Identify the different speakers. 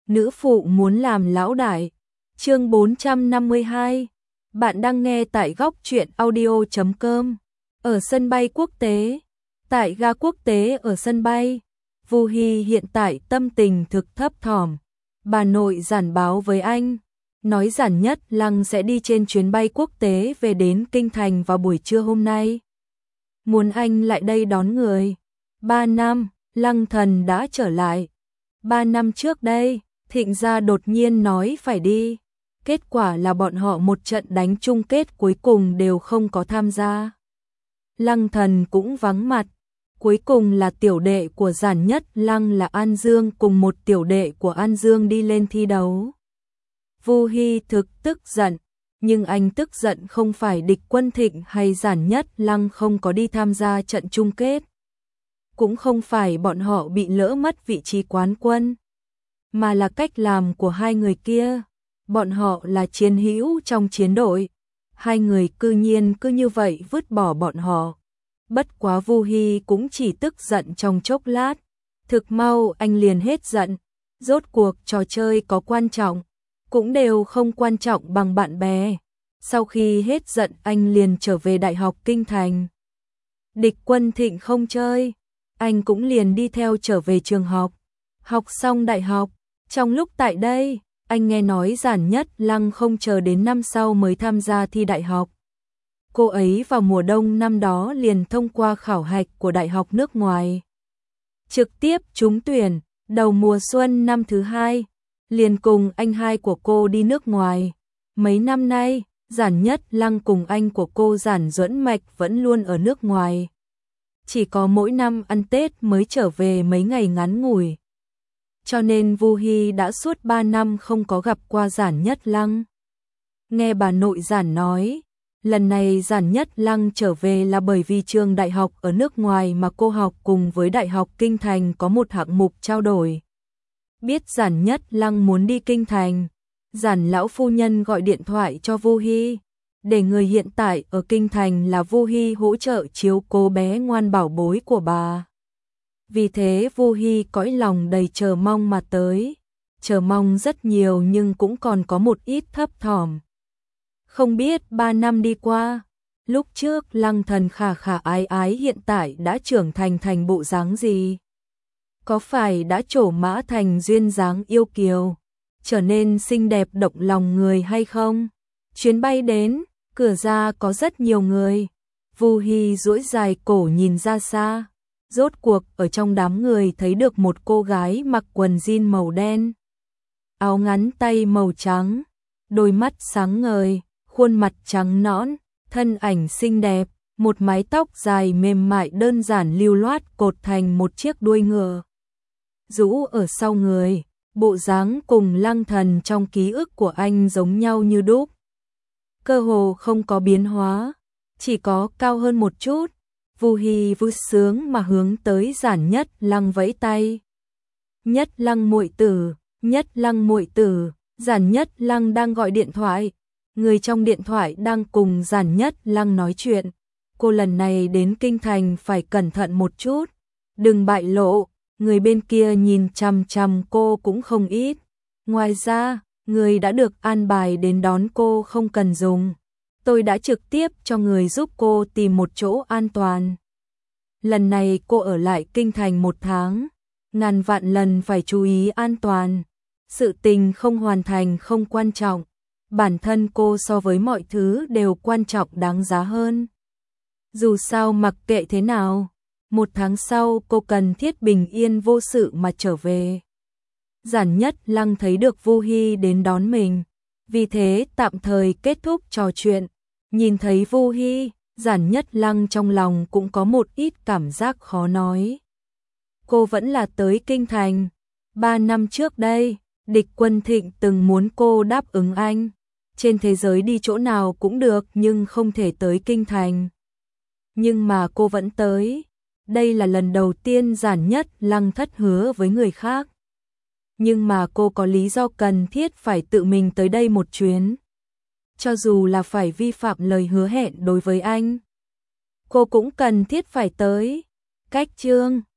Speaker 1: nữ phụ muốn làm lão đại. Chương 452. Bạn đang nghe tại góc truyện audio.com. Ở sân bay quốc tế. Tại ga quốc tế ở sân bay, Vu Hi hiện tại tâm tình thực thấp thỏm. Bà nội Giản báo với anh, nói Giản Nhất Lăng sẽ đi trên chuyến bay quốc tế về đến Kinh Thành vào buổi trưa hôm nay. Muốn anh lại đây đón người. 3 năm, Lăng Thần đã trở lại. 3 năm trước đây, Thịnh gia đột nhiên nói phải đi. Kết quả là bọn họ một trận đánh chung kết cuối cùng đều không có tham gia. Lăng Thần cũng vắng mặt. Cuối cùng là tiểu đệ của Giản Nhất Lăng là An Dương cùng một tiểu đệ của An Dương đi lên thi đấu. Vu Hi thực tức giận, nhưng anh tức giận không phải Địch Quân Thịnh hay Giản Nhất Lăng không có đi tham gia trận chung kết. Cũng không phải bọn họ bị lỡ mất vị trí quán quân, mà là cách làm của hai người kia. Bọn họ là chiến hữu trong chiến đội. Hai người cư nhiên cứ như vậy vứt bỏ bọn họ. Bất quá Vu Hi cũng chỉ tức giận trong chốc lát. Thực mau anh liền hết giận. Rốt cuộc trò chơi có quan trọng, cũng đều không quan trọng bằng bạn bè. Sau khi hết giận anh liền trở về Đại học Kinh Thành. Địch Quân Thịnh không chơi, anh cũng liền đi theo trở về trường học. Học xong đại học, trong lúc tại đây, anh nghe nói Giản Nhất Lăng không chờ đến năm sau mới tham gia thi đại học. Cô ấy vào mùa đông năm đó liền thông qua khảo hạch của đại học nước ngoài. Trực tiếp trúng tuyển, đầu mùa xuân năm thứ 2, liền cùng anh hai của cô đi nước ngoài. Mấy năm nay, Giản Nhất Lăng cùng anh của cô Giản Duẫn Mạch vẫn luôn ở nước ngoài. Chỉ có mỗi năm ăn Tết mới trở về mấy ngày ngắn ngủi. Cho nên Vu Hi đã suốt 3 năm không có gặp qua Giản Nhất Lăng. Nghe bà nội Giản nói, lần này Giản Nhất Lăng trở về là bởi vì trường đại học ở nước ngoài mà cô học cùng với Đại học Kinh Thành có một hạng mục trao đổi. Biết Giản Nhất Lăng muốn đi Kinh Thành, Giản lão phu nhân gọi điện thoại cho Vu Hi, để người hiện tại ở Kinh Thành là Vu Hi hỗ trợ chiếu cố bé ngoan bảo bối của bà. Vì thế Vu Hi cõi lòng đầy chờ mong mà tới, chờ mong rất nhiều nhưng cũng còn có một ít thấp thỏm. Không biết 3 năm đi qua, lúc trước Lăng Thần khả khả ái ái hiện tại đã trưởng thành bộ dáng gì? Có phải đã trổ mã thành duyên dáng yêu kiều, trở nên xinh đẹp động lòng người hay không? Chuyến bay đến, cửa ra có rất nhiều người. Vu Hi duỗi dài cổ nhìn ra xa. Rốt cuộc ở trong đám người thấy được một cô gái mặc quần jean màu đen, áo ngắn tay màu trắng, đôi mắt sáng ngời, khuôn mặt trắng nõn, thân ảnh xinh đẹp, một mái tóc dài mềm mại đơn giản lưu loát cột thành một chiếc đuôi ngựa rũ ở sau người, bộ dáng cùng Lăng Thần trong ký ức của anh giống nhau như đúc. Cơ hồ không có biến hóa, chỉ có cao hơn một chút. Vu Hi vui sướng mà hướng tới Giản Nhất Lăng vẫy tay. Nhất Lăng muội tử, Nhất Lăng muội tử. Giản Nhất Lăng đang gọi điện thoại. Người trong điện thoại đang cùng Giản Nhất Lăng nói chuyện. Cô lần này đến Kinh Thành phải cẩn thận một chút, đừng bại lộ. Người bên kia nhìn chằm chằm cô cũng không ít. Ngoài ra, người đã được an bài đến đón cô không cần dùng. Tôi đã trực tiếp cho người giúp cô tìm một chỗ an toàn. Lần này cô ở lại Kinh Thành 1 tháng, ngàn vạn lần phải chú ý an toàn. Sự tình không hoàn thành không quan trọng, bản thân cô so với mọi thứ đều quan trọng đáng giá hơn. Dù sao mặc kệ thế nào, 1 tháng sau cô cần thiết bình yên vô sự mà trở về. Giản Nhất Lăng thấy được Vu Hi đến đón mình, vì thế tạm thời kết thúc trò chuyện. Nhìn thấy Vu Hi, Giản Nhất Lăng trong lòng cũng có một ít cảm giác khó nói. Cô vẫn là tới Kinh Thành. 3 năm trước đây, Địch Quân Thịnh từng muốn cô đáp ứng anh. Trên thế giới đi chỗ nào cũng được nhưng không thể tới Kinh Thành. Nhưng mà cô vẫn tới. Đây là lần đầu tiên Giản Nhất Lăng thất hứa với người khác. Nhưng mà cô có lý do cần thiết phải tự mình tới đây một chuyến. Cho dù là phải vi phạm lời hứa hẹn đối với anh, cô cũng cần thiết phải tới. Cách chương